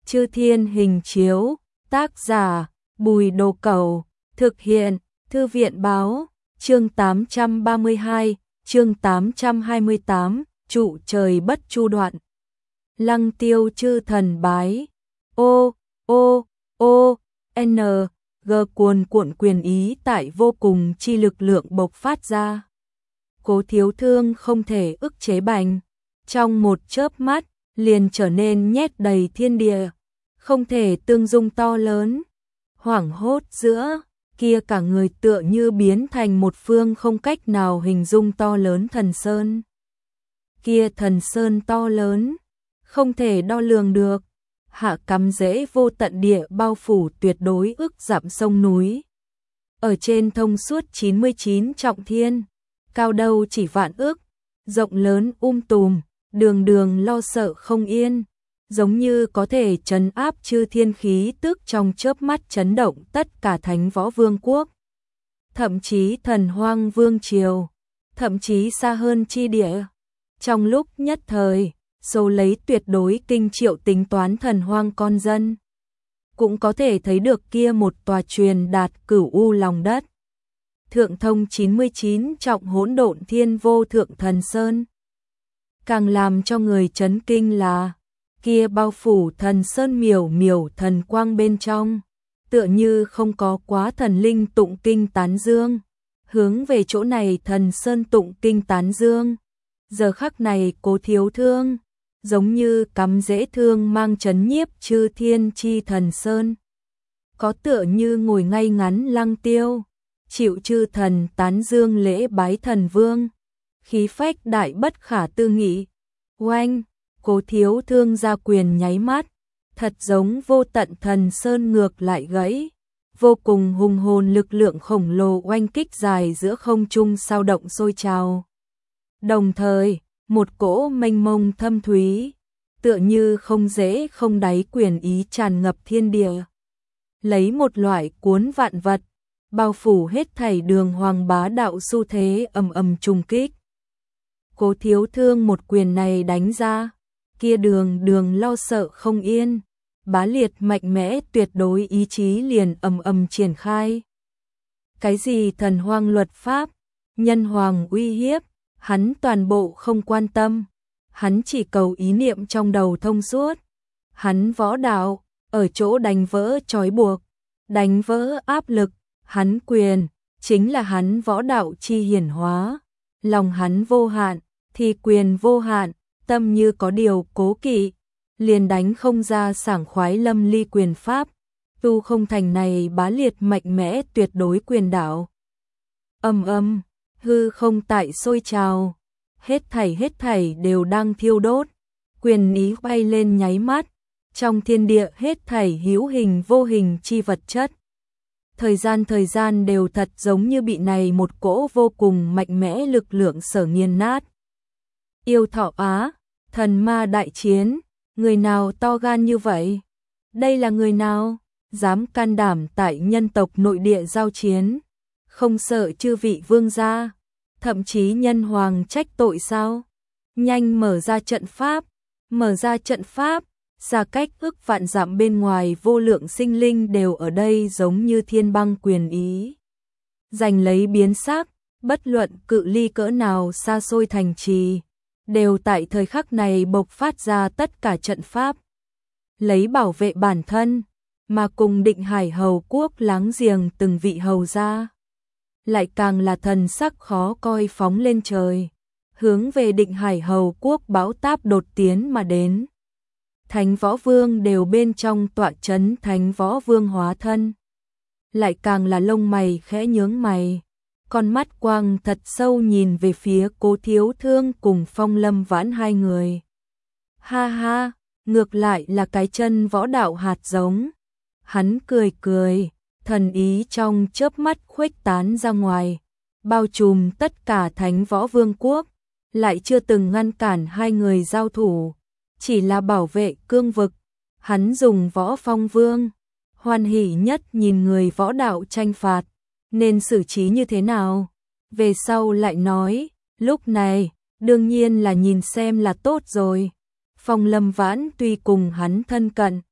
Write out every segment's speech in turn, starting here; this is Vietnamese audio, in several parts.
Chư Thiên Hình Chiếu, tác giả, Bùi Đồ Cẩu, thực hiện, Thư viện Báo, chương 832, chương 828, trụ trời bất chu đoạn. Lăng Tiêu chư thần bái, n, g cuồn cuộn quyền ý tại vô cùng chi lực lượng bộc phát ra. Cố Thiếu Thương không thể ức chế bành, trong một chớp mắt, liền trở nên nhét đầy thiên địa, không thể tương dung to lớn. Hoảng hốt giữa, kia cả người tựa như biến thành một phương không cách nào hình dung to lớn thần sơn. Kia thần sơn to lớn, không thể đo lường được, hạ cắm rễ vô tận địa bao phủ tuyệt đối ức dặm sông núi. Ở trên thông suốt 99 trọng thiên, cao đâu chỉ vạn ức, rộng lớn tùm, đường đường lo sợ không yên, giống như có thể trấn áp chư thiên khí tức trong chớp mắt chấn động tất cả Thánh Võ Vương quốc. Thậm chí Thần Hoang Vương triều, thậm chí xa hơn chi địa. Trong lúc nhất thời, số lấy tuyệt đối kinh triệu tính toán thần hoang con dân. Cũng có thể thấy được kia một tòa truyền đạt cửu u lòng đất. Thượng thông 99 trọng hỗn độn thiên vô thượng thần sơn. Càng làm cho người chấn kinh là, kia bao phủ thần sơn miểu miểu thần quang bên trong, tựa như không có quá thần linh tụng kinh tán dương, hướng về chỗ này thần sơn tụng kinh tán dương. Giờ khắc này Cố Thiếu Thương, giống như cắm rễ thương mang chấn nhiếp chư thiên chi thần sơn. Có tựa như ngồi ngay ngắn Lăng Tiêu, chịu chư thần tán dương lễ bái thần vương, khí phách đại bất khả tư nghị. Oanh, Cố Thiếu Thương ra quyền nháy mắt, thật giống vô tận thần sơn ngược lại gãy, vô cùng hùng hồn lực lượng khổng lồ oanh kích dài giữa không trung sao động sôi trào. Đồng thời, một cỗ mênh mông thâm thúy, tựa như không dễ không đáy quyền ý tràn ngập thiên địa. Lấy một loại cuốn vạn vật, bao phủ hết thảy đường hoàng bá đạo xu thế ầm ầm trùng kích. Cố Thiếu Thương một quyền này đánh ra, kia đường đường lo sợ không yên, bá liệt mạnh mẽ tuyệt đối ý chí liền ầm ầm triển khai. Cái gì thần hoang luật pháp, nhân hoàng uy hiếp, hắn toàn bộ không quan tâm, hắn chỉ cầu ý niệm trong đầu thông suốt. Hắn võ đạo, ở chỗ đánh vỡ trói buộc, đánh vỡ áp lực, hắn quyền, chính là hắn võ đạo chi hiển hóa. Lòng hắn vô hạn, thì quyền vô hạn, tâm như có điều cố kỵ, liền đánh không ra sảng khoái lâm ly quyền pháp, tu không thành này bá liệt mạnh mẽ tuyệt đối quyền đạo. Hư không tại sôi trào, hết thảy đều đang thiêu đốt, quyền ý bay lên nháy mắt, trong thiên địa hết thảy hữu hình vô hình chi vật chất. Thời gian đều thật giống như bị này một cỗ vô cùng mạnh mẽ lực lượng sở nghiền nát. Yêu Thọ Á, thần ma đại chiến, người nào to gan như vậy? Đây là người nào? Dám can đảm tại nhân tộc nội địa giao chiến, không sợ chư vị vương gia, thậm chí nhân hoàng trách tội sao? Nhanh mở ra trận pháp, xa cách ức vạn dặm bên ngoài vô lượng sinh linh đều ở đây giống như thiên băng quyền ý. Giành lấy biến sắc, bất luận cự ly cỡ nào xa xôi thành trì, đều tại thời khắc này bộc phát ra tất cả trận pháp. Lấy bảo vệ bản thân, mà cùng Định Hải Hầu quốc láng giềng từng vị hầu gia. Lại càng là thần sắc khó coi phóng lên trời, hướng về Định Hải Hầu quốc bão táp đột tiến mà đến. Thánh Võ Vương đều bên trong tọa trấn Thánh Võ Vương hóa thân. Lại càng là lông mày khẽ nhướng mày, con mắt quang thật sâu nhìn về phía Cố Thiếu Thương cùng Phong Lâm Vãn hai người. Ha ha, ngược lại là cái chân võ đạo hạt giống. Hắn cười cười, thần ý trong chớp mắt khuếch tán ra ngoài, bao trùm tất cả Thánh Võ Vương quốc, lại chưa từng ngăn cản hai người giao thủ, chỉ là bảo vệ cương vực. Hắn dùng Võ Phong Vương, hoan hỉ nhất nhìn người võ đạo tranh phạt, nên xử trí như thế nào? Về sau lại nói, lúc này, đương nhiên là nhìn xem là tốt rồi. Phong Lâm Vãn tuy cùng hắn thân cận,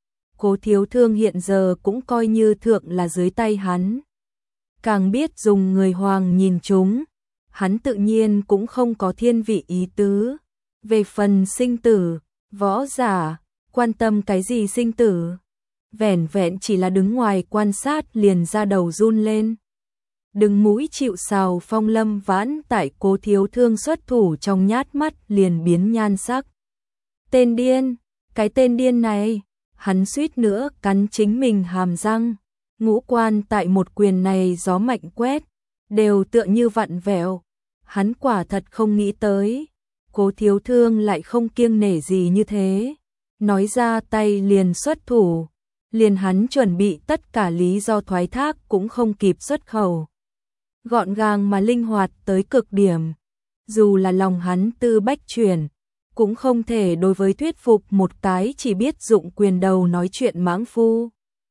Cố Thiếu Thương hiện giờ cũng coi như thượng là dưới tay hắn. Càng biết dùng người hoàng nhìn chúng, hắn tự nhiên cũng không có thiên vị ý tứ. Về phần sinh tử, võ giả, quan tâm cái gì sinh tử? Vẻn vẹn chỉ là đứng ngoài quan sát liền ra đầu run lên. Đứng mũi chịu sào Phong Lâm Vãn tại Cố Thiếu Thương xuất thủ trong nhát mắt liền biến nhan sắc. Tên điên, cái tên điên này, hắn suýt nữa cắn chính mình hàm răng. Ngũ quan tại một quyền này gió mạnh quét, đều tựa như vặn vẹo. Hắn quả thật không nghĩ tới, Cố Thiếu Thương lại không kiêng nể gì như thế. Nói ra tay liền xuất thủ, liền hắn chuẩn bị tất cả lý do thoái thác cũng không kịp xuất khẩu. Gọn gàng mà linh hoạt tới cực điểm, dù là lòng hắn tư bách chuyển, cũng không thể đối với thuyết phục một cái chỉ biết dụng quyền đầu nói chuyện mãng phu.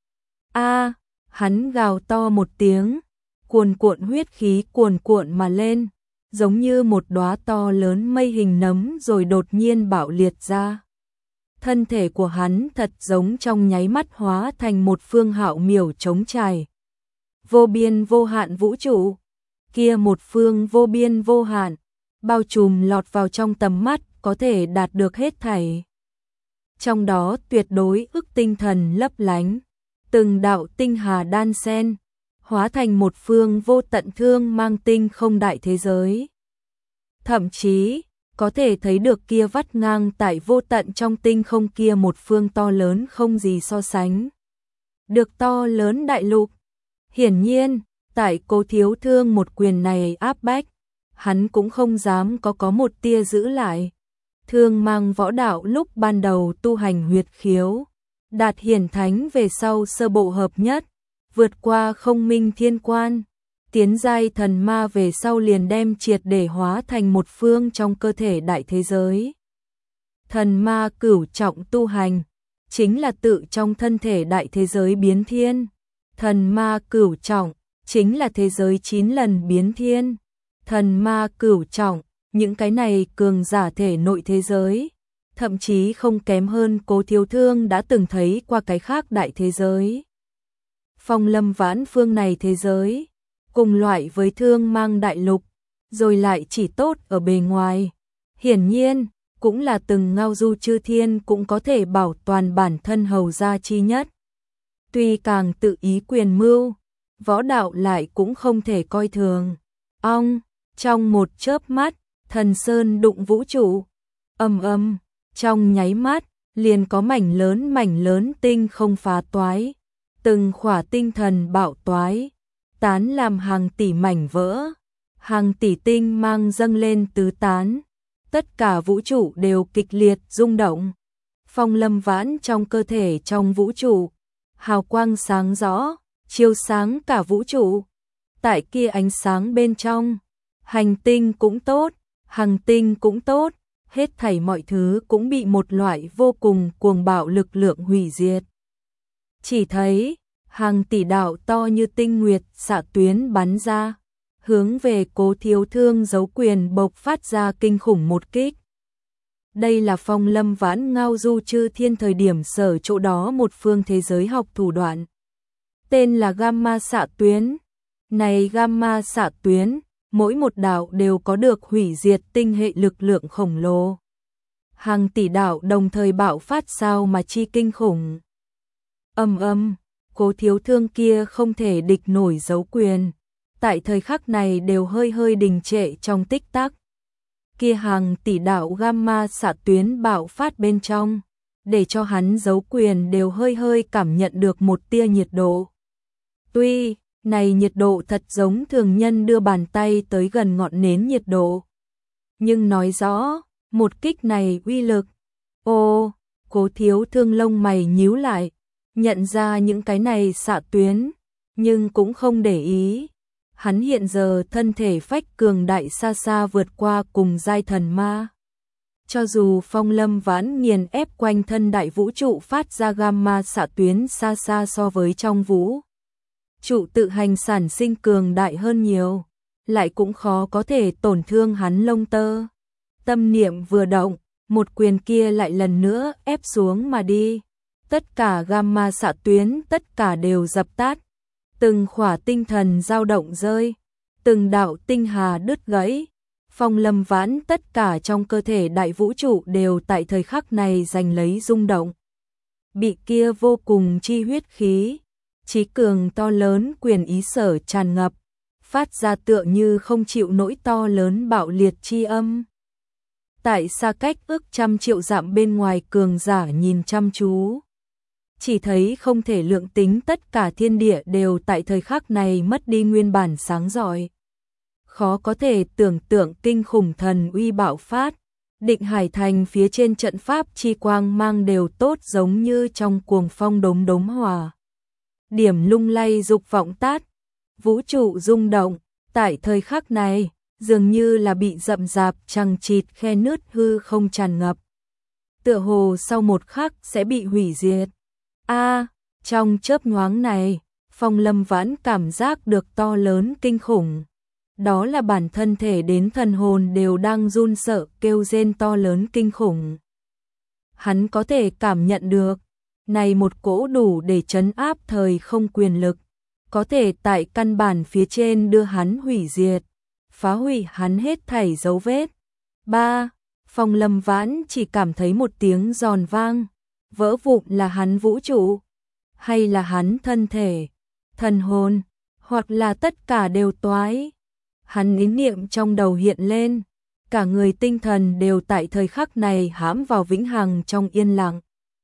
A, hắn gào to một tiếng, cuồn cuộn huyết khí cuồn cuộn mà lên, giống như một đóa to lớn mây hình nấm rồi đột nhiên bạo liệt ra. Thân thể của hắn thật giống trong nháy mắt hóa thành một phương hạo miểu trống trải. Vô biên vô hạn vũ trụ, kia một phương vô biên vô hạn, bao trùm lọt vào trong tầm mắt có thể đạt được hết thảy. Trong đó tuyệt đối ức tinh thần lấp lánh, từng đạo tinh hà đan sen, hóa thành một phương vô tận thương mang tinh không đại thế giới. Thậm chí, có thể thấy được kia vắt ngang tại vô tận trong tinh không kia một phương to lớn không gì so sánh. Được to lớn đại lục. Hiển nhiên, tại Cố Thiếu Thương một quyền này áp bách, hắn cũng không dám có một tia giữ lại. Thương mang võ đạo lúc ban đầu tu hành huyệt khiếu, đạt hiển thánh về sau sơ bộ hợp nhất, vượt qua không minh thiên quan, tiến giai thần ma về sau liền đem triệt để hóa thành một phương trong cơ thể đại thế giới. Thần ma cửu trọng tu hành, chính là tự trong thân thể đại thế giới biến thiên. Thần ma cửu trọng, chính là thế giới 9 lần biến thiên. Thần ma cửu trọng, những cái này cường giả thể nội thế giới, thậm chí không kém hơn Cố Thiếu Thương đã từng thấy qua cái khác đại thế giới. Phong Lâm Vãn phương này thế giới, cùng loại với Thương Mang đại lục, rồi lại chỉ tốt ở bề ngoài. Hiển nhiên, cũng là từng ngao du chư thiên cũng có thể bảo toàn bản thân hầu gia chi nhất. Tuy càng tự ý quyền mưu, võ đạo lại cũng không thể coi thường. Ong, trong một chớp mắt, thần sơn đụng vũ trụ, ầm ầm, trong nháy mắt, liền có mảnh lớn tinh không phá toái, từng khỏa tinh thần bạo toái, tán làm hàng tỷ mảnh vỡ, hàng tỷ tinh mang dâng lên tứ tán, tất cả vũ trụ đều kịch liệt rung động. Phong Lâm Vãn trong cơ thể trong vũ trụ, hào quang sáng rõ, chiếu sáng cả vũ trụ. Tại kia ánh sáng bên trong, hành tinh cũng tốt, hằng tinh cũng tốt, hết thảy mọi thứ cũng bị một loại vô cùng cuồng bạo lực lượng hủy diệt. Chỉ thấy, hàng tỷ đạo to như tinh nguyệt xạ tuyến bắn ra, hướng về Cố Thiếu Thương giấu quyền bộc phát ra kinh khủng một kích. Đây là Phong Lâm Vãn ngao du chư thiên thời điểm sở chỗ đó một phương thế giới học thủ đoạn. Tên là Gamma xạ tuyến. Này Gamma xạ tuyến, mỗi một đạo đều có được hủy diệt tinh hệ lực lượng khổng lồ. Hàng tỷ đạo đồng thời bạo phát sao mà chi kinh khủng. Ầm ầm, Cố Thiếu Thương kia không thể địch nổi giấu quyền. Tại thời khắc này đều hơi đình trệ trong tích tắc. Kia hàng tỷ đạo gamma xạ tuyến bạo phát bên trong, để cho hắn giấu quyền đều hơi cảm nhận được một tia nhiệt độ. Tuy, này nhiệt độ thật giống thường nhân đưa bàn tay tới gần ngọn nến nhiệt độ. Nhưng nói rõ, một kích này uy lực. Ô, Cố Thiếu Thương lông mày nhíu lại, nhận ra những cái này xạ tuyến, nhưng cũng không để ý. Hắn hiện giờ thân thể phách cường đại xa xa vượt qua cùng giai thần ma. Cho dù Phong Lâm Vãn nghiền ép quanh thân đại vũ trụ phát ra gamma xạ tuyến xa xa so với trong vũ trụ tự hành sản sinh cường đại hơn nhiều, lại cũng khó có thể tổn thương hắn lông tơ. Tâm niệm vừa động, một quyền kia lại lần nữa ép xuống mà đi. tất cả gamma xạ tuyến tất cả đều dập tắt, từng khỏa tinh thần dao động rơi, từng đạo tinh hà đứt gãy. Phong Lâm Vãn tất cả trong cơ thể đại vũ trụ đều tại thời khắc này giành lấy rung động. Bị kia vô cùng chi huyết khí, chí cường to lớn quyền ý sở tràn ngập, phát ra tựa như không chịu nỗi to lớn bạo liệt chi âm. Tại xa cách ước trăm triệu dặm bên ngoài cường giả nhìn chăm chú, chỉ thấy không thể lượng tính tất cả thiên địa đều tại thời khắc này mất đi nguyên bản sáng rọi. Khó có thể tưởng tượng kinh khủng thần uy bạo phát, Định Hải Thành phía trên trận pháp chi quang mang đều tốt giống như trong cuồng phong đốm đốm hòa. Điểm lung lay dục vọng tát, vũ trụ rung động, tại thời khắc này, dường như là bị rậm rạp chằng chịt khe nứt hư không tràn ngập. Tựa hồ sau một khắc sẽ bị hủy diệt. Trong chớp nhoáng này, Phong Lâm Vãn cảm giác được to lớn kinh khủng. Đó là bản thân thể đến thần hồn đều đang run sợ kêu rên to lớn kinh khủng. Hắn có thể cảm nhận được, này một cỗ đủ để trấn áp thời không quyền lực, có thể tại căn bản phía trên đưa hắn hủy diệt, phá hủy hắn hết thảy dấu vết. Phong Lâm Vãn chỉ cảm thấy một tiếng giòn vang, vỡ vụn là hắn vũ trụ, hay là hắn thân thể, thần hồn, hoặc là tất cả đều toái. Hắn ý niệm trong đầu hiện lên, cả người tinh thần đều tại thời khắc này hãm vào vĩnh hằng trong yên lặng.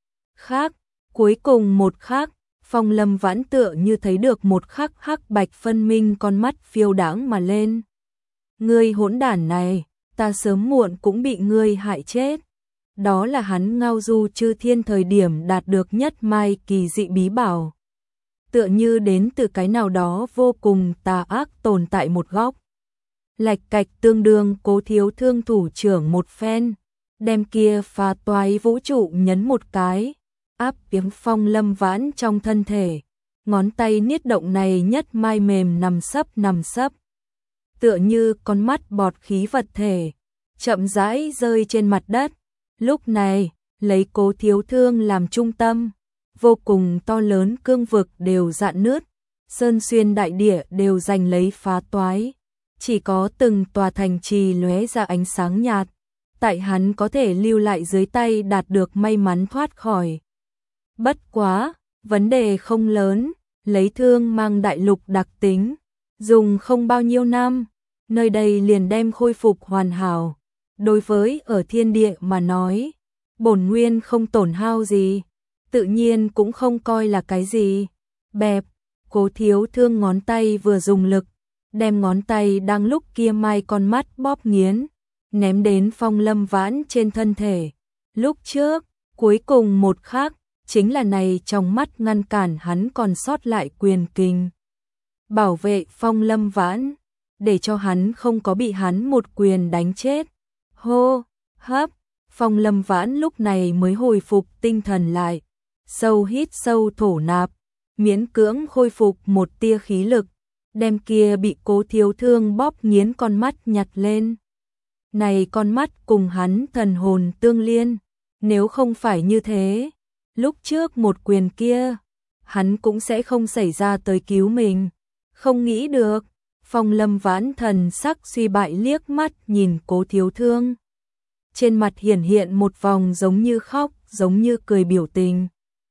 Cuối cùng một khắc, Phong Lâm Vãn tựa như thấy được một khắc hắc bạch phân minh con mắt phiêu đãng mà lên. Ngươi hỗn đản này, ta sớm muộn cũng bị ngươi hại chết. Đó là hắn ngao du chư thiên thời điểm đạt được nhất mai kỳ dị bí bảo. Tựa như đến từ cái nào đó vô cùng tà ác tồn tại một góc. Lạch cạch tương đương Cố Thiếu Thương thủ trưởng một phen, đem kia phá toái vũ trụ nhấn một cái, áp tiếng Phong Lâm Vãn trong thân thể, ngón tay niết động này nhất mai mềm nằm sấp. Tựa như con mắt bọt khí vật thể, chậm rãi rơi trên mặt đất. Lúc này, lấy Cố Thiếu Thương làm trung tâm, vô cùng to lớn cương vực đều rạn nứt, sơn xuyên đại địa đều giành lấy phá toái. Chỉ có từng tòa thành trì lóe ra ánh sáng nhạt, tại hắn có thể lưu lại dưới tay đạt được may mắn thoát khỏi. Bất quá, vấn đề không lớn, lấy thương mang đại lục đặc tính, dùng không bao nhiêu năm, nơi đây liền đem khôi phục hoàn hảo. Đối với ở thiên địa mà nói, bổn nguyên không tổn hao gì, tự nhiên cũng không coi là cái gì. Bẹp, Cố Thiếu Thương ngón tay vừa dùng lực, đem ngón tay đang lúc kia mai con mắt bóp nghiến, ném đến Phong Lâm Vãn trên thân thể. Lúc trước, cuối cùng một khắc, chính là này trong mắt ngăn cản hắn còn sót lại quyền kinh. Bảo vệ Phong Lâm Vãn, để cho hắn không có bị hắn một quyền đánh chết. Hô, hấp, Phong Lâm Vãn lúc này mới hồi phục tinh thần lại, sâu hít sâu thổ nạp, miễn cưỡng khôi phục một tia khí lực, đem kia bị Cố Thiếu Thương bóp nghiến con mắt nhặt lên. Này con mắt cùng hắn thần hồn tương liên, nếu không phải như thế, lúc trước một quyền kia, hắn cũng sẽ không xảy ra tới cứu mình. Không nghĩ được, Phong Lâm Vãn thần sắc suy bại liếc mắt nhìn Cố Thiếu Thương. Trên mặt hiển hiện một vòng giống như khóc, giống như cười biểu tình.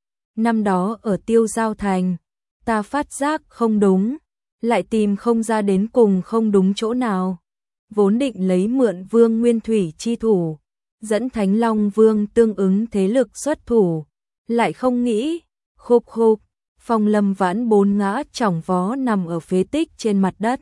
Năm đó ở Tiêu Giao Thành, ta phát giác không đúng, lại tìm không ra đến cùng không đúng chỗ nào. Vốn định lấy mượn Vương Nguyên Thủy chi thủ, dẫn Thánh Long Vương tương ứng thế lực xuất thủ, lại không nghĩ, khục, Phong Lâm Vãn bốn ngã chỏng vó nằm ở phế tích trên mặt đất.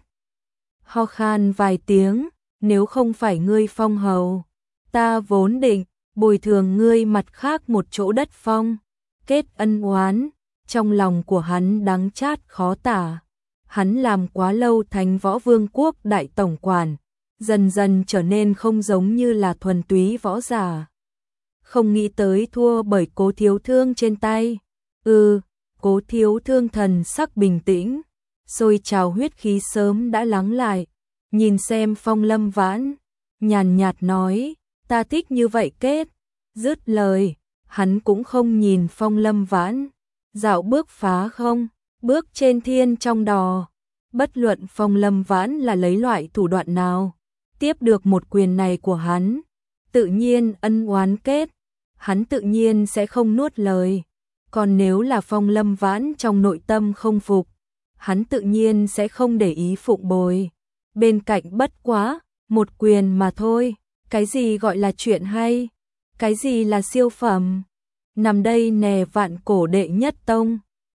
Ho khan vài tiếng, nếu không phải ngươi Phong hầu, ta vốn định bồi thường ngươi mặt khác một chỗ đất phong, kết ân oán. Trong lòng của hắn đắng chát khó tả. Hắn làm quá lâu Thánh Võ Vương quốc đại tổng quản, dần dần trở nên không giống như là thuần túy võ giả. Không nghĩ tới thua bởi Cố Thiếu Thương trên tay. Cố Thiếu Thương thần sắc bình tĩnh, sôi trào huyết khí sớm đã lắng lại, nhìn xem Phong Lâm Vãn, nhàn nhạt nói, ta thích như vậy kết. Dứt lời, hắn cũng không nhìn Phong Lâm Vãn, dạo bước phá không, bước trên thiên trong đò. Bất luận Phong Lâm Vãn là lấy loại thủ đoạn nào, tiếp được một quyền này của hắn, tự nhiên ân oán kết, hắn tự nhiên sẽ không nuốt lời. Còn nếu là Phong Lâm Vãn trong nội tâm không phục, hắn tự nhiên sẽ không để ý phụng bồi. Bên cạnh bất quá, một quyền mà thôi, cái gì gọi là chuyện hay, cái gì là siêu phẩm. Nằm đây nè Vạn Cổ đệ nhất tông.